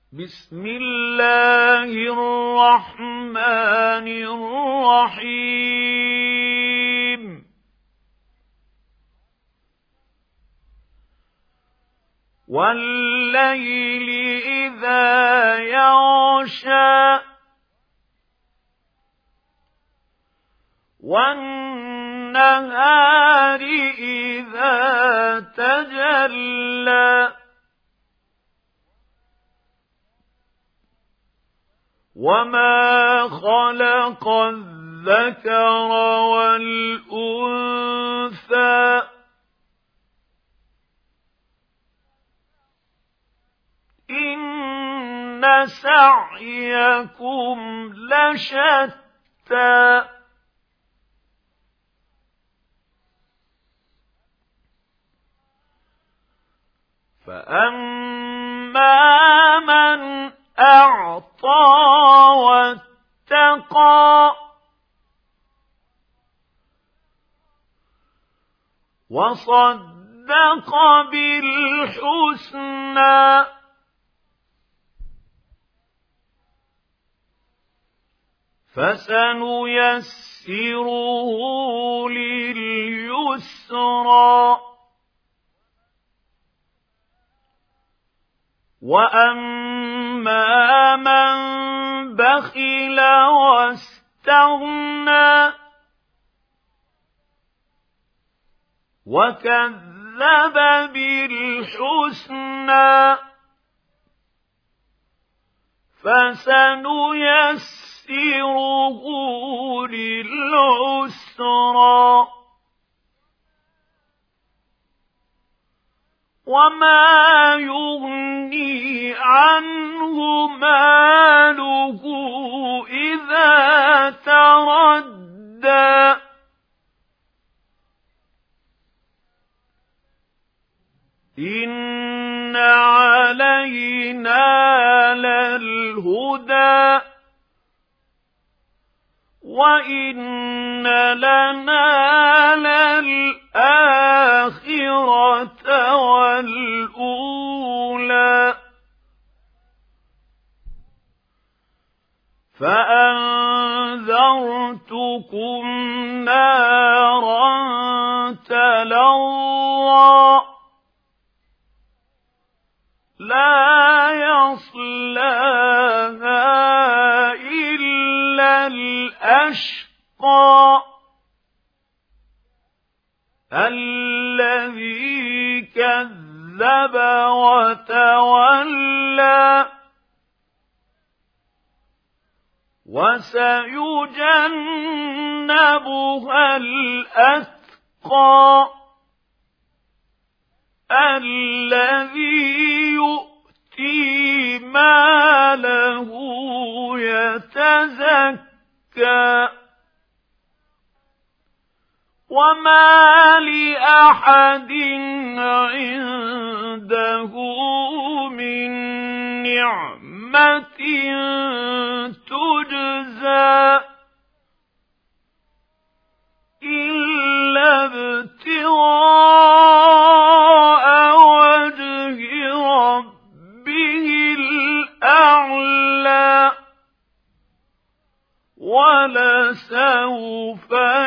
بسم الله الرحمن الرحيم والليل إذا يغشى والنهار إذا تجلى وما خلق الذكر والأنثى إن سعيكم لشتى فأما من أعطى واتقى وصدق بالحسنى فسنيسره لليسرى وأما من بخل واستغنى وكذب بالحسنى فسنيسره للعسرى وما يغني عنه ماله إذا تردى إن علينا للهدى وإن لنا للآخرة والأولى فأنذرتكم نارا تلظى لا يصلاها إلا الأشقى الذي كذب وتولى وسيجنبها الأتقى الذي يؤتي ماله يتزكى وما لأحد عنده من نعمة تجزى إلا ابتغاء وجه ربه الأعلى ولسوف